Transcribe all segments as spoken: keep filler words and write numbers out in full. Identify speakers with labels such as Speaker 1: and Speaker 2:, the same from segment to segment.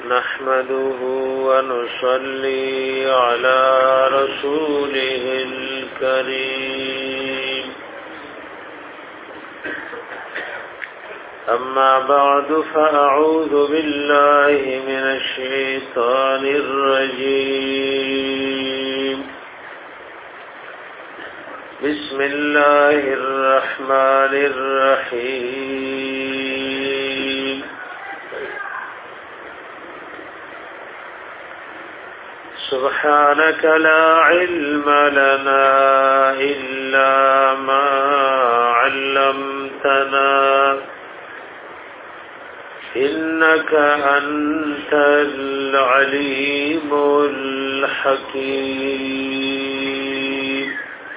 Speaker 1: نحمده ونصلي على رسوله الكريم أما بعد فأعوذ بالله من الشيطان الرجيم بسم الله الرحمن الرحيم سبحانك لا علم لنا إلا ما علمتنا إنك أنت العليم الحكيم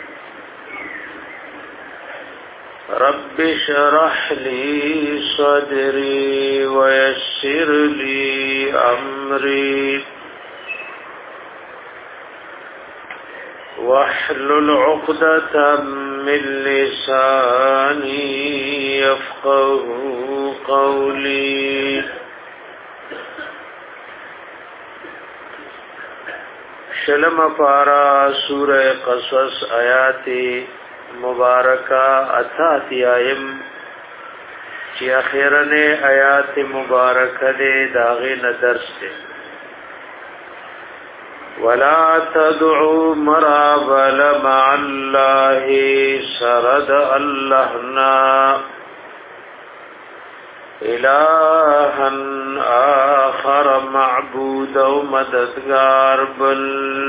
Speaker 1: رب اشرح لي صدري ويسر لي أمري واحلل عقدة من لساني يفقه قولي شلم پارا سورہ قصص آیات مبارکہ اتاتی آئیم چی اخیرن آیات مبارکہ دے داغین درس دے ولا تدعوا مرابل مع الله سرد اللهنا إلها آخر معبود ومددگار بل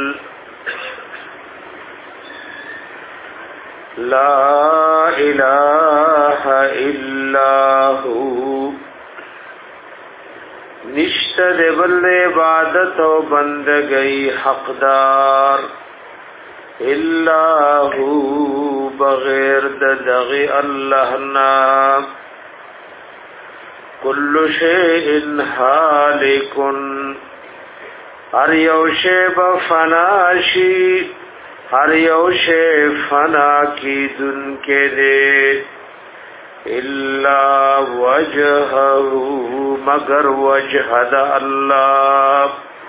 Speaker 1: لا إله إلا هو نشته د بل عبادت او بندګۍ حقدار الا هو بغیر د دغه الله نا کل شیء هالک هر یو شی بفناشی هر یو شی فنا کی دن کې دے الا وجهه مگر وجه د الله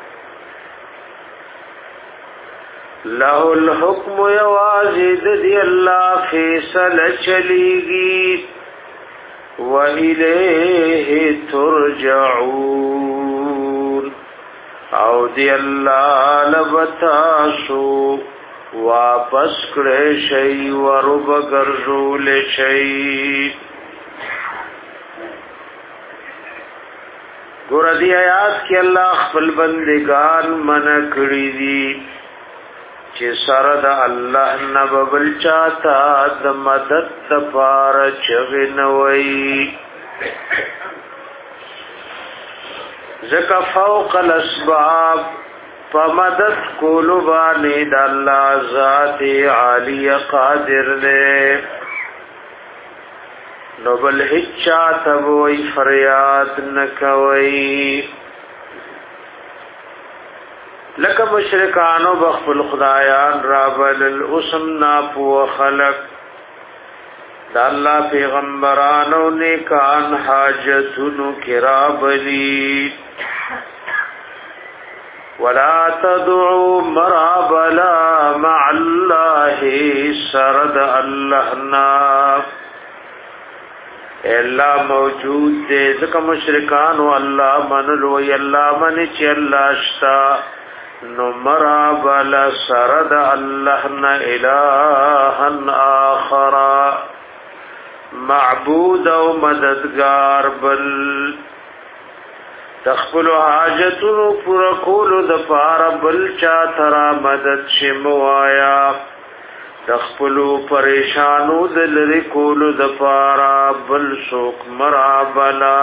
Speaker 1: له الحكم يوازد دی الله فیصله چلیږي و الیه ترجعون او دی الله لبتاسو واپس کړه شی ورب ګرځول شی ګور دی آیات کې الله خپل بندگان من کړی دي چې سره د الله نبل چاته د مدد لپاره چغنوي زکه فوق الاسباب فمدد کولو بانی د الله ذات عالی قادر دے نو بل هچا تبوی فریاد نکوی لکه مشرکانو بخبل خدایان رابل الاسم ناپو خلق د الله پیغمبرانو نیکان حاجتونو کرابلی ولا تدعوا مرابلا مع الله سرد اللهنا الا موجود دے ذکا مشرکان و اللہ منلو یاللہ من چی اللہ شتا نو مرابلا سرد اللهنا الہا آخر معبود و مددگار بل تخبل حاجتونو پورا کولو د پارا بل چا ترا مدد شموایا تخبلو پریشانو د لری کولو د پارا بل سوک مرابلا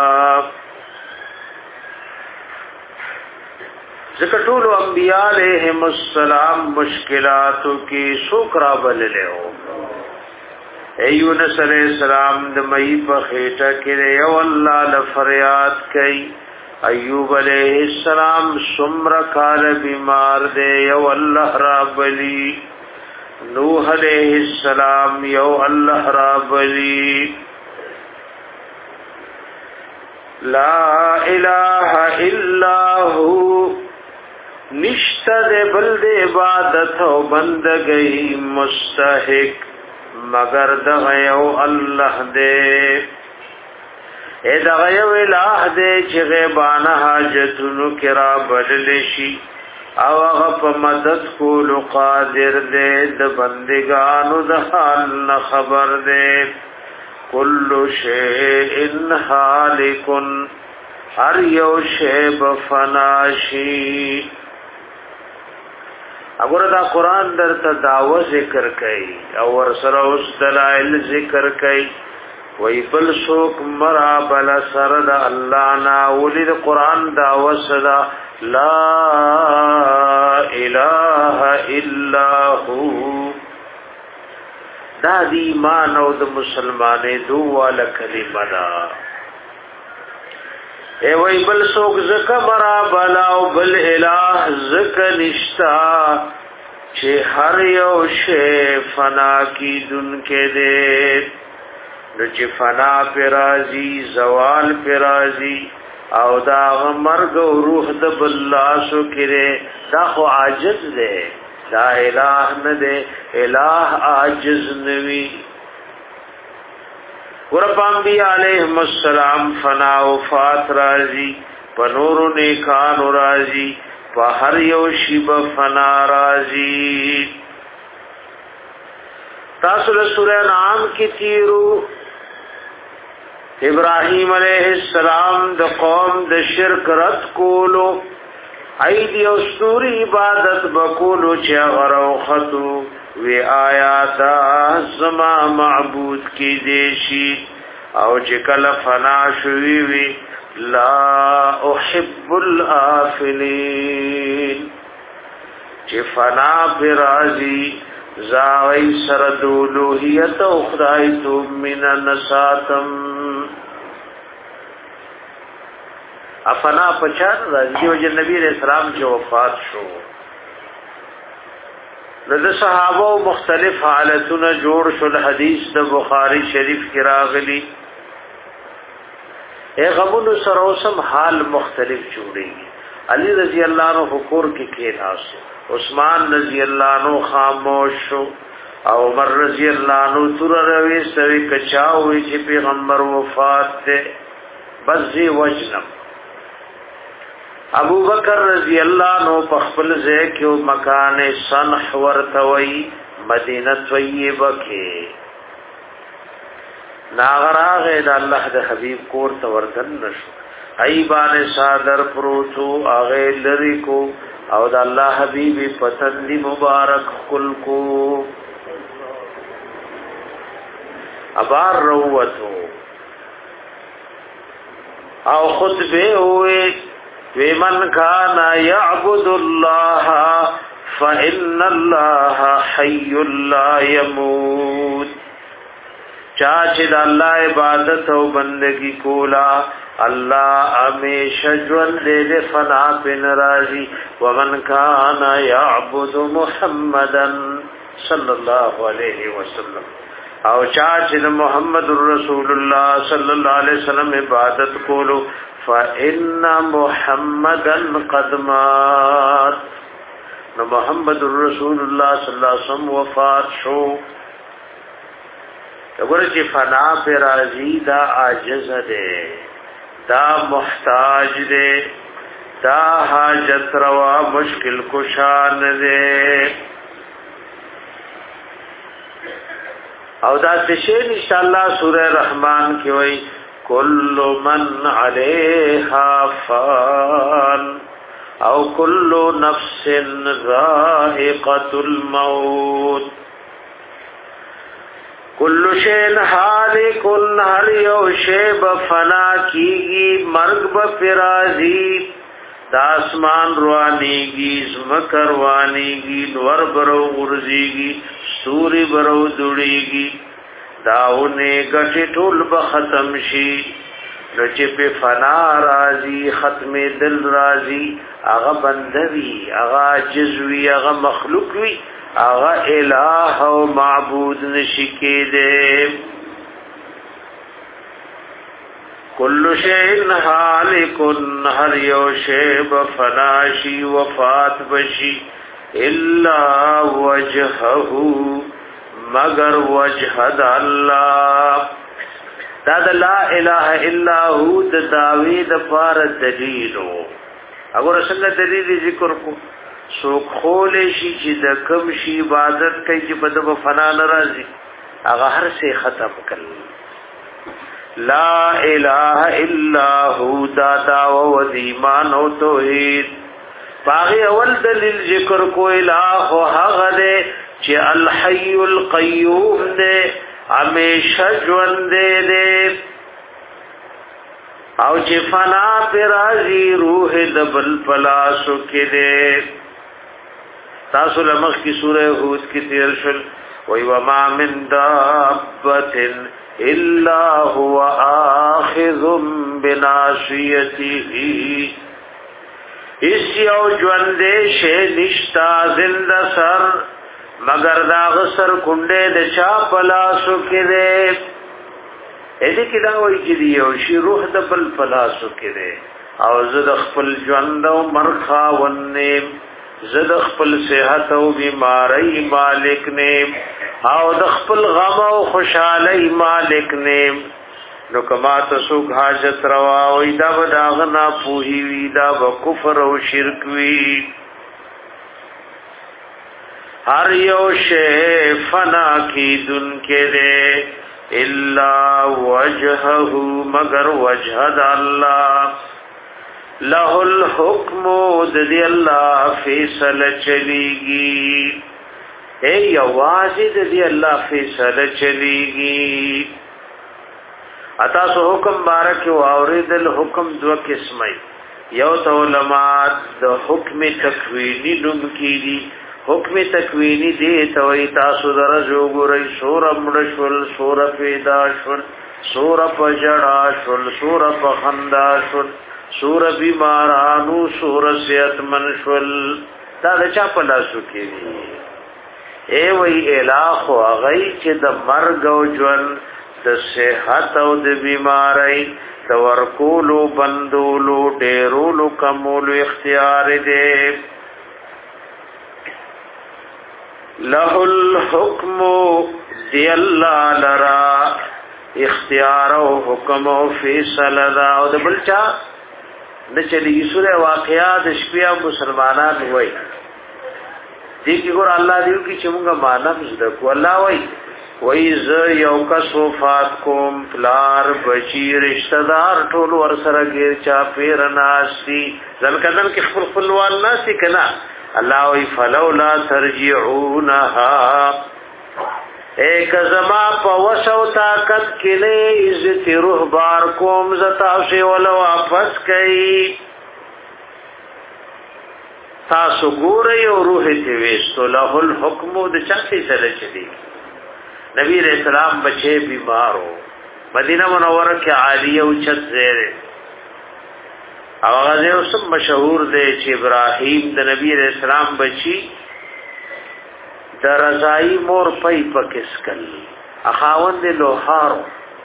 Speaker 1: ذکر طولو انبیاء علیہم السلام مشکلاتو کی سوک رابل لے ہو ایونس علیہ السلام دمئی پا خیٹا کرے یو اللہ لفریاد کئی ایوب علیہ السلام سمر کال بیمار دے یو اللہ رابلی نوح علیہ السلام یو اللہ رابلی لا الہ الا اله نشته د بل د عبادت او بندګۍ مستحق مگر د یو الله دې اے د یو الہ دې چې غیبانه حاجتونو کرا بدل شي او هغه په مدد کول قادر دې د بندګانو د حال نه خبر دې کل شیء هالک هر یو شی بفناشی اگر دا قرآن در تا دعوه ذکر کئی او ورسر اس دلائل ذکر کئی وی بل سوک مرا بلا سر دا اللہ ناولی دا قرآن دعوه صدا لا الہ الا ہو دا دی ایمان او دا مسلمان دو والا کلمہ دا اے وی بل سوک زکا مرا بلا او بل الہ زکا نشتا چھے ہر یو شے فنا کی دن کے دے نچے فنا پی رازی زوال پی رازی او دا مرگ و روح دا بلاسو کرے دا خو عاجز دے دا الہ ندے الہ عاجز نوی ورپا انبیاء علیہم السلام فنا وفات رازی پنور نیکان رازی پا ہر یو شیب فنا رازی تاثر سورہ نعام کی تیرو ابراہیم علیہ السلام د قوم د شرک رد کولو ایدی او سوری عبادت بکولو چه غرو خطو وی آیا دا زما معبود کی دیشی او چکل فنا شوی وی لا احب الآفلین چه فنا پی رازی زاوی سردولوحیت اخدایتو من نساتم افنا پچان رازی وجه نبی علیہ السلام چه وفات شو د صحابه مختلف حالتونه جوړ شول حدیث د بخاری شریف کې راغلی اے غمونو سره اوسم حال مختلف جوړي علی رضی الله عنه حکور کې کې ناس عثمان رضی الله عنه خاموش شو او عمر رضی الله عنه تر روي سوي کچاوي چې پیغمبر وفات ده بس زی وجنم ابو بکر رضی اللہ عنہ پخپل زیکیو مکان صنح ورتوی مدینہ طیبہ کے ناغراغ دا اللہ دا حبیب کور تورتن نشو ایبان صادر پروتو آغی لری کو او دا اللہ حبیب پتندی مبارک کل کو ابار روتو او خطبے ہوئے ومن كان يعبد الله فإن الله حي لا يموت چاچ د الله عبادت او بندگی کولا الله همیشه ژوند دې فنا پن راضي ومن كان يعبد محمدا صلى الله عليه وسلم او چاچ د محمد رسول الله صلی الله علیه وسلم عبادت کولو فإن محمدا قد مات نو محمد رسول الله صلی الله علیه وسلم وفات شو وګوره چې فنا پر راضی دا عاجز ده دا محتاج ده دا حاجت روا مشکل کشان ده او دا تشین انشاءاللہ سورہ رحمان کی وئی کل من علیہا فان او کل نفس ذائقۃ الموت کل شین حالک ہر یو شی بفنا کیگی مرگ بفرازی دا اسمان روانیگی زمک روانیگی نور برو غرزیگی سوری برو دوڑیگی داونے گٹی ټول بختم شي نچے پہ فنا رازی ختم دل رازی اغا بندوی اغا جزوی اغا مخلوقوی اغا الہ و معبود نشکی دے کل شیء هالک هر یو شی بفناشی وفات بشی الا وجهه مگر وجه د الله دا د لا اله الا هو د داوی د فار دلیلو اگر څنګه دلیل ذکر کو سو خول شي چې د کم شي عبادت کوي چې بده په فنا ناراضي هغه هر څه ختم کړي لا اله الا هو دا داو و ایمان او توحید باغی اول دلیل ذکر کو الہ هغه دې چې الحي القيوم دې همیشه ژوند دې او چې فنا پر راضي روح د بل پلاسو کې دې تاسو لمخ کی سورہ ہود کی تیر شل وی وما من دابت الا هو آخذ بناصیته اس یو ژوندې شی نشتا زنده سر مگر دا غسر کونډه د چا پلاسو کې ده اې دې کدا وایي چې یو شی روح د بل پلاسو کې ده او زه د خپل ژوند او مرخا ونیم زد خپل صحت او بیماری مالک نیم او د خپل غم او خوشحالی مالک نیم نو کما تاسو حاجت روا او دا بداغنا پوهی وی دا کفر او شرک وی هر یو شی فنا کی دن کې دے الا وجهه مگر وجه د الله له الحكم د دی الله فیصله چلیږي اے یوازې د دی الله فیصله چلیږي اتا سو حکم بارک او اوریدل حکم دو قسمه یو تو علماء د حکم تکوینی نوم کیږي حکم تکوینی دی تو تاسو درجو ګورئ سور امرشل سور پیدا شل سور پجڑا شل سور پخندا شل سور بیمارانو سور صحت منشول دا د چا په لاسو کې دی اے وی الہ او غی چې د مرګ او ژوند د صحت او د بیماری د ورکولو بندولو ډیرولو کمولو اختیار دی له الحکم دی الله لرا اختیار او حکم او فیصله دا او د بلچا د چلی سوره واقعات شپیا مسلمانان وای دي کی ګور الله دیو کی چې موږ مانم زده کو الله وای وای ز یو کا صفات کوم فلار بچی رشتہ دار ټول ور سره غیر چا پیر ناشتي ځکه کې خپل خپلوان ناشتي کنا الله وای فلولا ترجعونها ایک زما په وسو طاقت کله عزت روح بار کوم زتا شی ولو واپس کئ تاسو ګورئ او روح دې وستو له الحکم د چا فیصله چلی نبی رسول الله بچي بیمارو مدینه منوره کې عالیه او چت زیره او هغه اوس مشهور دی چې ابراهیم د نبی رسول الله بچي در رضائی مور پای پکسکل اخاوند لوحارو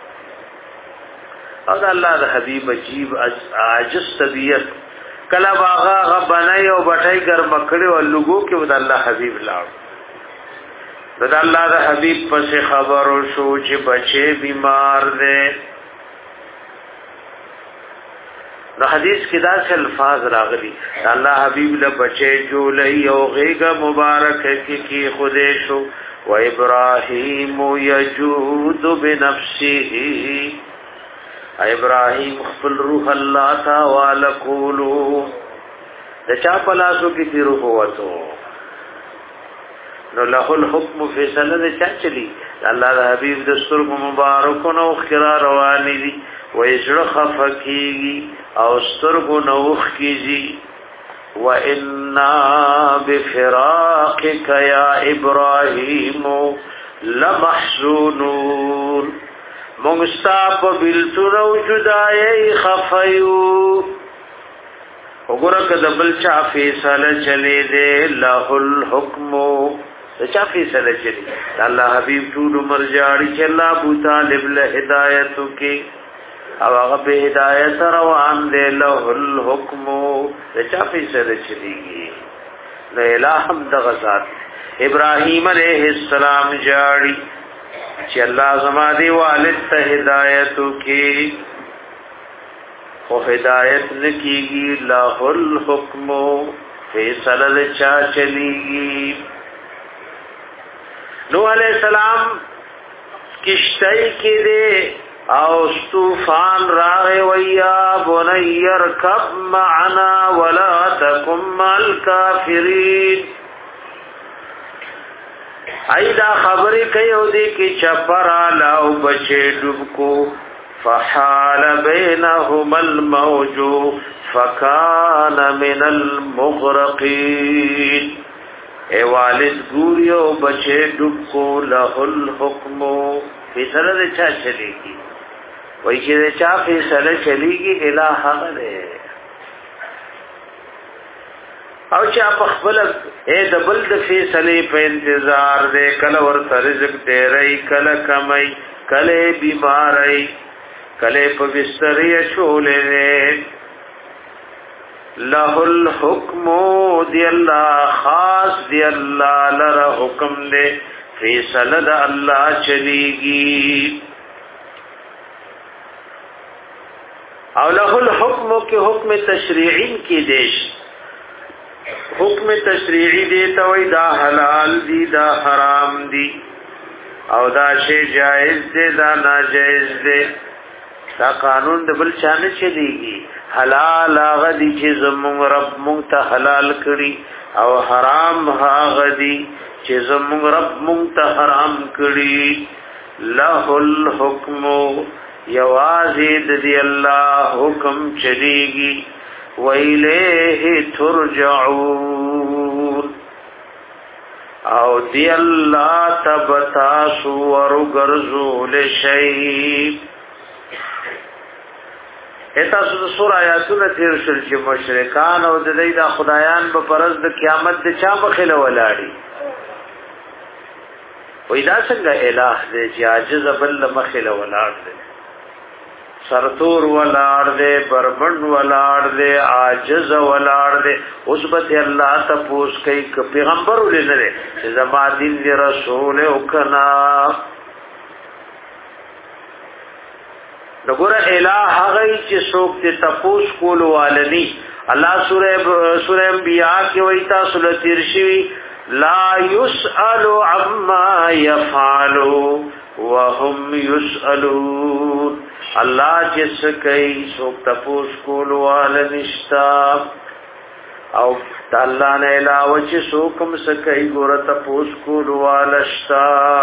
Speaker 1: او دا اللہ دا حبیب عجیب عاجز طبیعت کلا باغا غبنائی او بٹائی گر مکڑی و لگو کی دا اللہ حبیب لاؤ دا اللہ دا حبیب پس خبرو شو چی بچے بیمار دے نو حدیث کی دا سے الفاظ راغلی اللہ حبیب لبچے جو لئی او غیگا مبارک کی کی خودشو و ابراہیم یجود بنفسه ابراہیم خپل روح اللہ تا والکولو دا چا پلاسو کی تی روح واتو نو له الحکم فیصله دا چا چلی اللہ دا حبیب دستور مبارکون او خرا روانی دی و اجر خفکیگی او سترگو نوخ کیجی و انا بفراقک یا ابراہیم لمحزونون مونگستا پا بلتون او جدائی خفیو وګوره که د بل چا فیصله چلی دی له الحکم د چا فیصله چلی الله حبیب ټول عمر جاړي چې الله ابو طالب له هدایت کې او هغه به هدایت روان دی له الحكم چا فیصله چلیږي نو الہم دغه ذات ابراهیم علیہ السلام جاړي چې الله زما دی والد ته هدایت کی خو هدایت نکیږي له الحكم فیصله چا چلیږي نوح علیہ السلام کشتی کې دے او طوفان راغ ویا بنی ارکب معنا ولا تکم مع الکافرین ایدا خبری کئیو دی کی چپرا لاو بچے ڈوب کو فحال بینہم الموج فکان من المغرقین اے والد گوریو بچے ڈوب کو لہ الحکم فیصلہ دے چا چلے گی وہی کہ دے چا فیصلہ چلے گی الہ غلے او چا پخبل اے دبل د فیصلے په انتظار دے کل ورت رزق دے رئی کل کمئی کل بیماری کل په بستری چولے دے لہ الحکم دی اللہ خاص دی اللہ لرا حکم دے فیصلہ دا اللہ چلیگی او لہ الحکم کے حکم تشریعین کی دیش حکم تشریعی دیتا وی دا حلال دی دا حرام دی او دا شی جائز دے دا ناجائز دے دا قانون دا بل چانے چلیگی حلال آغا دی چی زمون رب مونگتا حلال کری او حرام آغا دی چی زمون رب مونگتا حرام کری لہ الحکم یوازید دی اللہ حکم چلیگی وَإِلَيْهِ تُرْجَعُونَ او دی اللہ تبتاسو ورگرزول شیب ایتا سور آیاتون تیر شل چی مشرکان او دی دا خدایان با پرز دا قیامت دا چا بخیل ولاڑی وی دا سنگا الہ دے چی عاجز بل مخیل ولاڑ دے سرطور ولاړ دے بربند ولاړ دے عاجز ولاړ دے عصبت اللہ تپوس کئی پیغمبر ولې نه زما دین دی رسول وکنا نګور الہ هغه چې څوک ته تپوس کول والنی الله سورہ سورہ انبیاء کې وایي تاسو له تیر شي لا يسأل عما يفعل وهم يسألون اللہ جس کئی سوک تپوس کولو والا نشتا او اللہ نے علاوہ چی سوکم سکئی گورا تپوس کولو والا شتا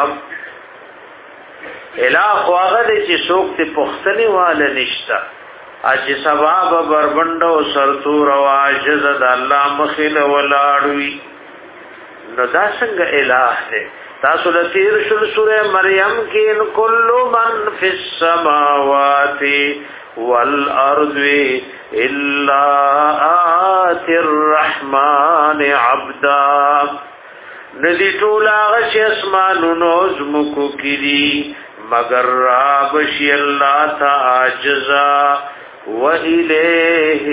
Speaker 1: الہ خواغد چی سوک تی پختنی والا نشتا اچی سباب بربند و سرطور و عاجز دا اللہ مخیل ولاڑوی نو دا سنگ الہ دے تاسو د تیر شل سورہ مریم کې ان کل من فی السماوات والارض الا آتی الرحمن عبدا ندی ټولا غش اسمانونو زمکو کړي مگر رب شی الله تعجزا و الیه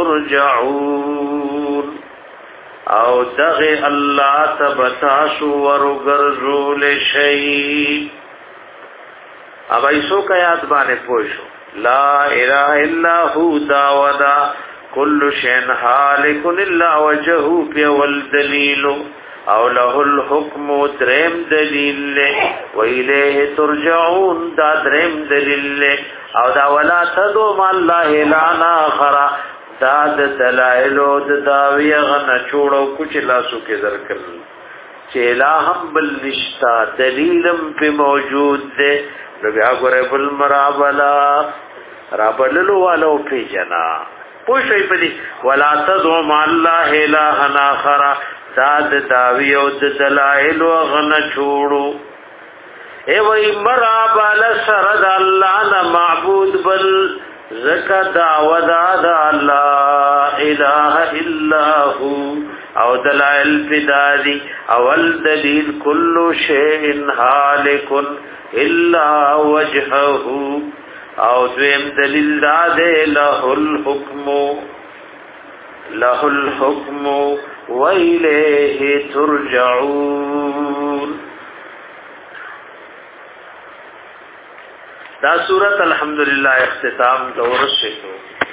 Speaker 1: ترجعون او دغه الله تبتاسو ورغرزول شی اب ایسو کا یاد باندې پوښو لا اله الا هو داودا كل شيء هالك الا وجهه والدليل او له الحكم درم دلیل و الیه ترجعون دا درم دلیل او دا ولا تدو ما الله لا اخر دا د دلائل او د داوی غن چوڑو کچھ لاسو کې درکل چې الہم بل نشتا دلیلم په موجود ده نو بیا ګره بل مرابلا رابللو والو په جنا پوښي پدی ولا تدعو مع الله اله اخر دا د داوی او د دلائل غن چوڑو ای وای مرابلا سرد الله نه معبود بل زکا دعودا دا لا الہ الا ہو او دلائل فدادی اول دلیل کل شیء حالک الا وجہہ او دویم دلیل دا دے له الحکم له الحکم وإلیه ترجعون. دا سورۃ الحمدللہ اختتام دور سے